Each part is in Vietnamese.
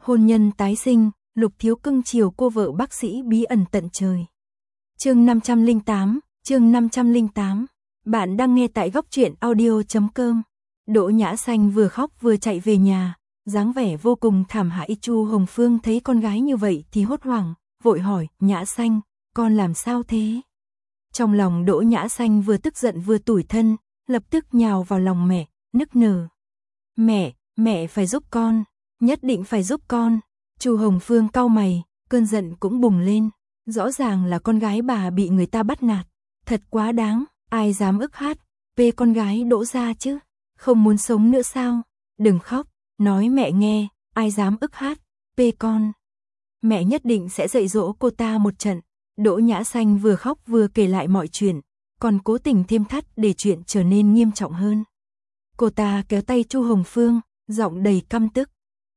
Hôn nhân tái sinh, Lục Thiếu cưng chiều cô vợ bác sĩ bí ẩn tận trời. Chương 508. Bạn đang nghe tại góc truyện audio.com. Đỗ Nhã Xanh vừa khóc vừa chạy về nhà, dáng vẻ vô cùng thảm hại. Chu Hồng Phương thấy con gái như vậy thì hốt hoảng, vội hỏi, Nhã Xanh, con làm sao thế? Trong lòng Đỗ Nhã Xanh vừa tức giận vừa tủi thân, lập tức nhào vào lòng mẹ, nức nở. Mẹ phải giúp con, nhất định phải giúp con. Chu Hồng Phương cau mày, cơn giận cũng bùng lên. Rõ ràng là con gái bà bị người ta bắt nạt, thật quá đáng, ai dám ức hát, về con gái Đỗ gia chứ, không muốn sống nữa sao? Đừng khóc, nói mẹ nghe, ai dám ức hát, về con. Mẹ nhất định sẽ dạy dỗ cô ta một trận. Đỗ Nhã Xanh vừa khóc vừa kể lại mọi chuyện, còn cố tình thêm thắt để chuyện trở nên nghiêm trọng hơn. Cô ta kéo tay Chu Hồng Phương, giọng đầy căm tức.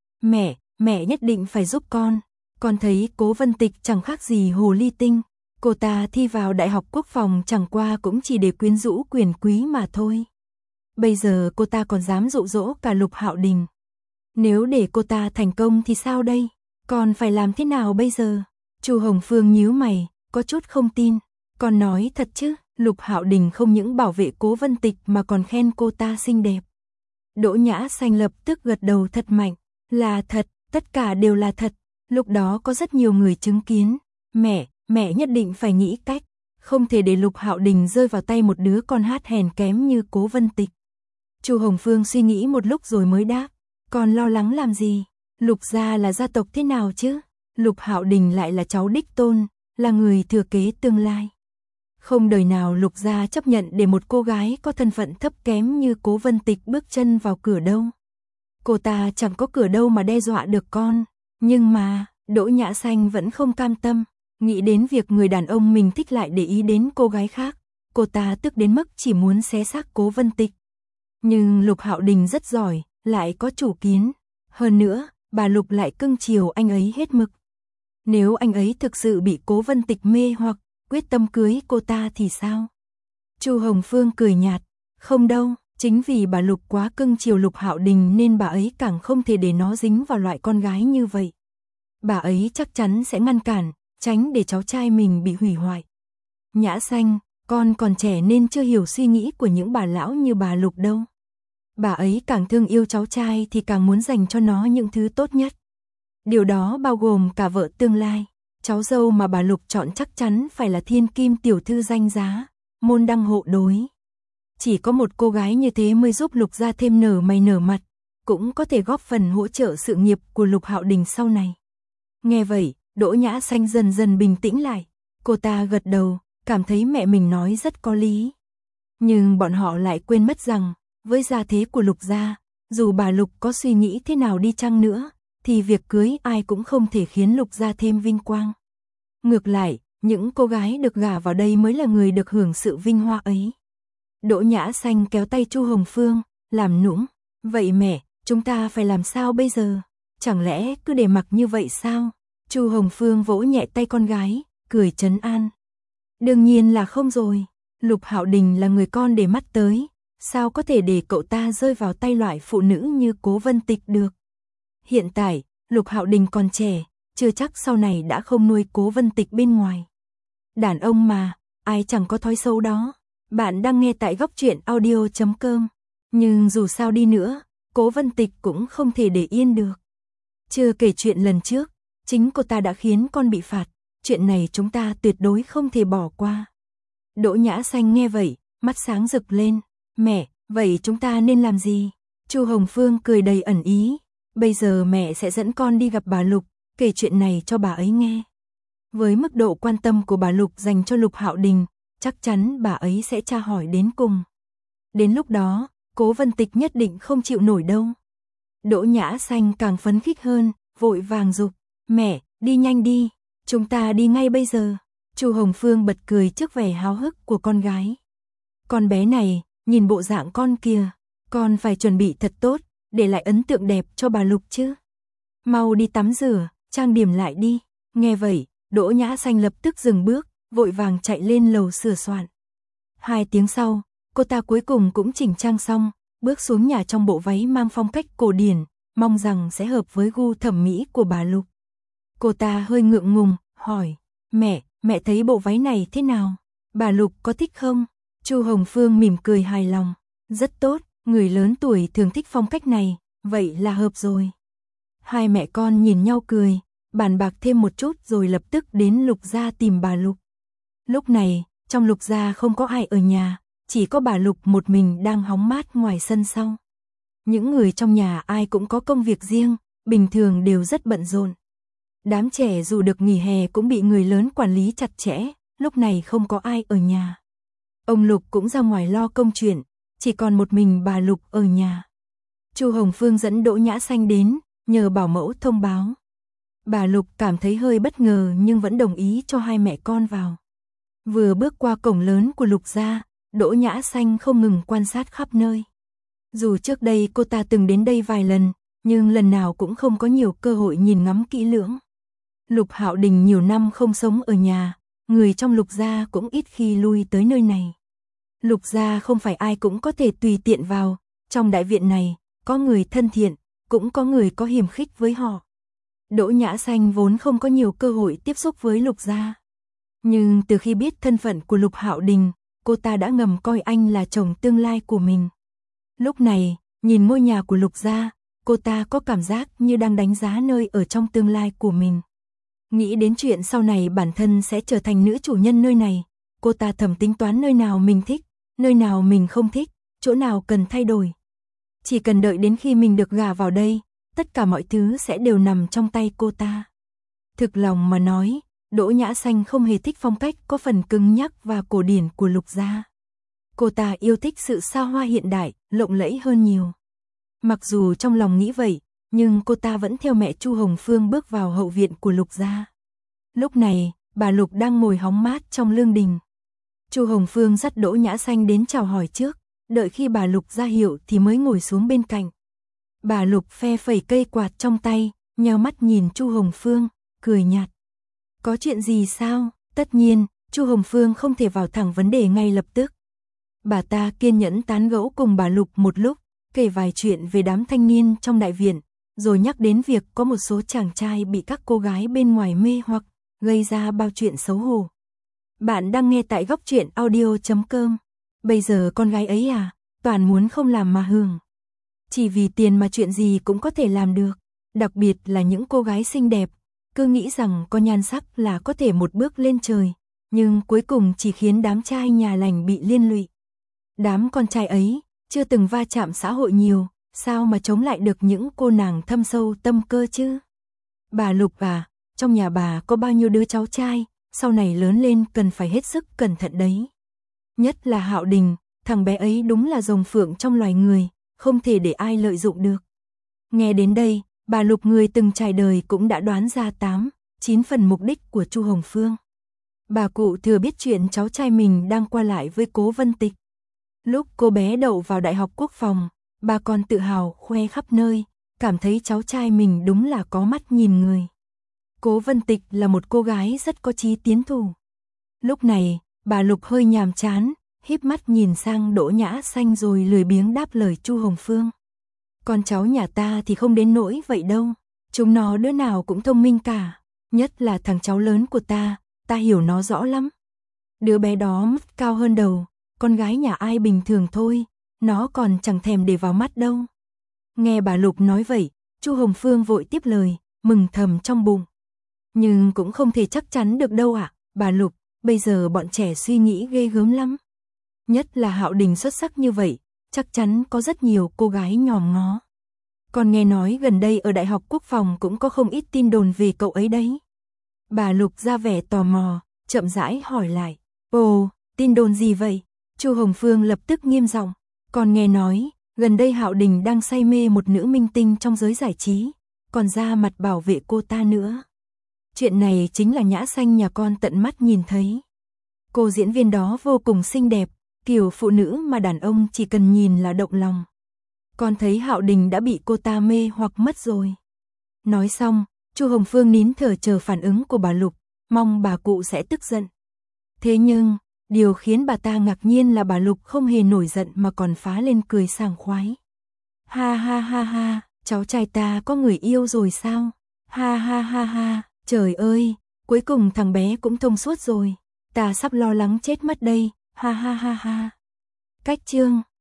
Mẹ nhất định phải giúp con thấy Cố Vân Tịch chẳng khác gì hồ ly tinh. Cô ta thi vào Đại học Quốc phòng chẳng qua cũng chỉ để quyến rũ quyền quý mà thôi. Bây giờ cô ta còn dám dụ dỗ cả Lục Hạo Đình. Nếu để cô ta thành công thì sao đây? Con phải làm thế nào bây giờ? Chu Hồng Phương nhíu mày, có chút không tin. Con nói thật chứ? Lục Hạo Đình không những bảo vệ Cố Vân Tịch mà còn khen cô ta xinh đẹp. Đỗ Nhã Xanh lập tức gật đầu thật mạnh. Là thật, tất cả đều là thật. Lúc đó có rất nhiều người chứng kiến. Mẹ nhất định phải nghĩ cách, không thể để Lục Hạo Đình rơi vào tay một đứa con hát hèn kém như Cố Vân Tịch. Chu Hồng Phương suy nghĩ một lúc rồi mới đáp, con lo lắng làm gì? Lục gia là gia tộc thế nào chứ? Lục Hạo Đình lại là cháu đích tôn, là người thừa kế tương lai. Không đời nào Lục gia chấp nhận để một cô gái có thân phận thấp kém như Cố Vân Tịch bước chân vào cửa đâu. Cô ta chẳng có cửa đâu mà đe dọa được con. Nhưng mà, Đỗ Nhã Xanh vẫn không cam tâm, nghĩ đến việc người đàn ông mình thích lại để ý đến cô gái khác. Cô ta tức đến mức chỉ muốn xé xác Cố Vân Tịch. Nhưng Lục Hạo Đình rất giỏi, lại có chủ kiến. Hơn nữa, bà Lục lại cưng chiều anh ấy hết mực. Nếu anh ấy thực sự bị Cố Vân Tịch mê hoặc quyết tâm cưới cô ta thì sao? Chu Hồng Phương cười nhạt, không đâu, chính vì bà Lục quá cưng chiều Lục Hạo Đình nên bà ấy càng không thể để nó dính vào loại con gái như vậy. Bà ấy chắc chắn sẽ ngăn cản, tránh để cháu trai mình bị hủy hoại. Nhã Xanh, con còn trẻ nên chưa hiểu suy nghĩ của những bà lão như bà Lục đâu. Bà ấy càng thương yêu cháu trai thì càng muốn dành cho nó những thứ tốt nhất. Điều đó bao gồm cả vợ tương lai. Cháu dâu mà bà Lục chọn chắc chắn phải là thiên kim tiểu thư danh giá, môn đăng hộ đối. Chỉ có một cô gái như thế mới giúp Lục gia thêm nở mày nở mặt, cũng có thể góp phần hỗ trợ sự nghiệp của Lục Hạo Đình sau này. Nghe vậy, Đỗ Nhã Xanh dần dần bình tĩnh lại. Cô ta gật đầu, cảm thấy mẹ mình nói rất có lý. Nhưng bọn họ lại quên mất rằng, với gia thế của Lục gia, dù bà Lục có suy nghĩ thế nào đi chăng nữa, thì việc cưới ai cũng không thể khiến Lục gia thêm vinh quang. Ngược lại, những cô gái được gả vào đây mới là người được hưởng sự vinh hoa ấy. Đỗ Nhã Xanh kéo tay Chu Hồng Phương, làm nũng. Vậy mẹ, chúng ta phải làm sao bây giờ? Chẳng lẽ cứ để mặc như vậy sao? Chu Hồng Phương vỗ nhẹ tay con gái, cười trấn an. Đương nhiên là không rồi. Lục Hạo Đình là người con để mắt tới. Sao có thể để cậu ta rơi vào tay loại phụ nữ như Cố Vân Tịch được? Hiện tại, Lục Hạo Đình còn trẻ, chưa chắc sau này đã không nuôi Cố Vân Tịch bên ngoài. Đàn ông mà, ai chẳng có thói xấu đó. Bạn đang nghe tại góc truyện audio.com. Nhưng dù sao đi nữa, Cố Vân Tịch cũng không thể để yên được. Chưa kể chuyện lần trước, chính cô ta đã khiến con bị phạt. Chuyện này chúng ta tuyệt đối không thể bỏ qua. Đỗ Nhã Xanh nghe vậy, mắt sáng rực lên. Mẹ, vậy chúng ta nên làm gì? Chu Hồng Phương cười đầy ẩn ý. Bây giờ mẹ sẽ dẫn con đi gặp bà Lục, kể chuyện này cho bà ấy nghe. Với mức độ quan tâm của bà Lục dành cho Lục Hạo Đình, chắc chắn bà ấy sẽ tra hỏi đến cùng. Đến lúc đó, Cố Vân Tịch nhất định không chịu nổi đâu. Đỗ Nhã Xanh càng phấn khích hơn, vội vàng giục. Mẹ, đi nhanh đi, chúng ta đi ngay bây giờ. Chu Hồng Phương bật cười trước vẻ háo hức của con gái. Con bé này, nhìn bộ dạng con kìa, con phải chuẩn bị thật tốt, để lại ấn tượng đẹp cho bà Lục chứ. Mau đi tắm rửa, trang điểm lại đi. Nghe vậy, Đỗ Nhã Xanh lập tức dừng bước, vội vàng chạy lên lầu sửa soạn. 2 tiếng sau, cô ta cuối cùng cũng chỉnh trang xong, bước xuống nhà trong bộ váy mang phong cách cổ điển, mong rằng sẽ hợp với gu thẩm mỹ của bà Lục. Cô ta hơi ngượng ngùng, hỏi, mẹ thấy bộ váy này thế nào? Bà Lục có thích không? Chu Hồng Phương mỉm cười hài lòng, rất tốt, người lớn tuổi thường thích phong cách này, vậy là hợp rồi. Hai mẹ con nhìn nhau cười, bàn bạc thêm một chút rồi lập tức đến Lục gia tìm bà Lục. Lúc này, trong Lục gia không có ai ở nhà, chỉ có bà Lục một mình đang hóng mát ngoài sân sau. Những người trong nhà ai cũng có công việc riêng, bình thường đều rất bận rộn. Đám trẻ dù được nghỉ hè cũng bị người lớn quản lý chặt chẽ, lúc này không có ai ở nhà. Ông Lục cũng ra ngoài lo công chuyện, chỉ còn một mình bà Lục ở nhà. Chu Hồng Phương dẫn Đỗ Nhã Xanh đến, nhờ bảo mẫu thông báo. Bà Lục cảm thấy hơi bất ngờ nhưng vẫn đồng ý cho hai mẹ con vào. Vừa bước qua cổng lớn của Lục gia, Đỗ Nhã Xanh không ngừng quan sát khắp nơi. Dù trước đây cô ta từng đến đây vài lần, nhưng lần nào cũng không có nhiều cơ hội nhìn ngắm kỹ lưỡng. Lục Hạo Đình nhiều năm không sống ở nhà, người trong Lục gia cũng ít khi lui tới nơi này. Lục gia không phải ai cũng có thể tùy tiện vào, trong đại viện này, có người thân thiện, cũng có người có hiềm khích với họ. Đỗ Nhã Xanh vốn không có nhiều cơ hội tiếp xúc với Lục gia. Nhưng từ khi biết thân phận của Lục Hạo Đình, cô ta đã ngầm coi anh là chồng tương lai của mình. Lúc này, nhìn ngôi nhà của Lục gia, cô ta có cảm giác như đang đánh giá nơi ở trong tương lai của mình. Nghĩ đến chuyện sau này bản thân sẽ trở thành nữ chủ nhân nơi này, cô ta thầm tính toán nơi nào mình thích, nơi nào mình không thích, chỗ nào cần thay đổi. Chỉ cần đợi đến khi mình được gả vào đây, tất cả mọi thứ sẽ đều nằm trong tay cô ta. Thực lòng mà nói, Đỗ Nhã Xanh không hề thích phong cách có phần cứng nhắc và cổ điển của Lục gia. Cô ta yêu thích sự xa hoa hiện đại, lộng lẫy hơn nhiều. Mặc dù trong lòng nghĩ vậy, nhưng cô ta vẫn theo mẹ Chu Hồng Phương bước vào hậu viện của Lục gia. Lúc này, bà Lục đang ngồi hóng mát trong lương đình. Chu Hồng Phương dắt Đỗ Nhã Xanh đến chào hỏi trước, đợi khi bà Lục ra hiệu thì mới ngồi xuống bên cạnh. Bà Lục phe phẩy cây quạt trong tay, nheo mắt nhìn Chu Hồng Phương, cười nhạt. Có chuyện gì sao? Tất nhiên, Chu Hồng Phương không thể vào thẳng vấn đề ngay lập tức. Bà ta kiên nhẫn tán gẫu cùng bà Lục một lúc, kể vài chuyện về đám thanh niên trong đại viện, rồi nhắc đến việc có một số chàng trai bị các cô gái bên ngoài mê hoặc, gây ra bao chuyện xấu hổ. Bạn đang nghe tại Góc Truyện Audio.com. Bây giờ con gái ấy toàn muốn không làm mà hưởng. Chỉ vì tiền mà chuyện gì cũng có thể làm được, đặc biệt là những cô gái xinh đẹp, cứ nghĩ rằng có nhan sắc là có thể một bước lên trời, nhưng cuối cùng chỉ khiến đám trai nhà lành bị liên lụy. Đám con trai ấy, chưa từng va chạm xã hội nhiều, sao mà chống lại được những cô nàng thâm sâu tâm cơ chứ? Bà Lục trong nhà bà có bao nhiêu đứa cháu trai, sau này lớn lên cần phải hết sức cẩn thận đấy. Nhất là Hạo Đình, thằng bé ấy đúng là rồng phượng trong loài người, không thể để ai lợi dụng được. Nghe đến đây, bà Lục người từng trải đời cũng đã đoán ra 8-9 phần mục đích của Chu Hồng Phương. Bà cụ thừa biết chuyện cháu trai mình đang qua lại với Cố Vân Tịch. Lúc cô bé đậu vào Đại học Quốc phòng, bà còn tự hào khoe khắp nơi, cảm thấy cháu trai mình đúng là có mắt nhìn người. Cố Vân Tịch là một cô gái rất có chí tiến thủ. Lúc này, bà Lục hơi nhàm chán, híp mắt nhìn sang Đỗ Nhã Xanh rồi lười biếng đáp lời Chu Hồng Phương. Con cháu nhà ta thì không đến nỗi vậy đâu, chúng nó đứa nào cũng thông minh cả, nhất là thằng cháu lớn của ta hiểu nó rõ lắm. Đứa bé đó mắt cao hơn đầu, con gái nhà ai bình thường thôi, nó còn chẳng thèm để vào mắt đâu. Nghe bà Lục nói vậy, Chu Hồng Phương vội tiếp lời, mừng thầm trong bụng. Nhưng cũng không thể chắc chắn được đâu bà Lục, bây giờ bọn trẻ suy nghĩ ghê gớm lắm. Nhất là Hạo Đình xuất sắc như vậy, chắc chắn có rất nhiều cô gái nhòm ngó. Còn nghe nói gần đây ở Đại học Quốc phòng cũng có không ít tin đồn về cậu ấy đấy. Bà Lục ra vẻ tò mò, chậm rãi hỏi lại. Ồ, tin đồn gì vậy? Chu Hồng Phương lập tức nghiêm giọng. Còn nghe nói, gần đây Hạo Đình đang say mê một nữ minh tinh trong giới giải trí, còn ra mặt bảo vệ cô ta nữa. Chuyện này chính là Nhã Xanh nhà con tận mắt nhìn thấy. Cô diễn viên đó vô cùng xinh đẹp, kiểu phụ nữ mà đàn ông chỉ cần nhìn là động lòng. Con thấy Hạo Đình đã bị cô ta mê hoặc mất rồi. Nói xong, Chu Hồng Phương nín thở chờ phản ứng của bà Lục, mong bà cụ sẽ tức giận. Thế nhưng, điều khiến bà ta ngạc nhiên là bà Lục không hề nổi giận mà còn phá lên cười sảng khoái. Ha ha ha ha, cháu trai ta có người yêu rồi sao? Ha ha ha ha, trời ơi, cuối cùng thằng bé cũng thông suốt rồi. Ta sắp lo lắng chết mất đây, ha ha ha ha. Cách chương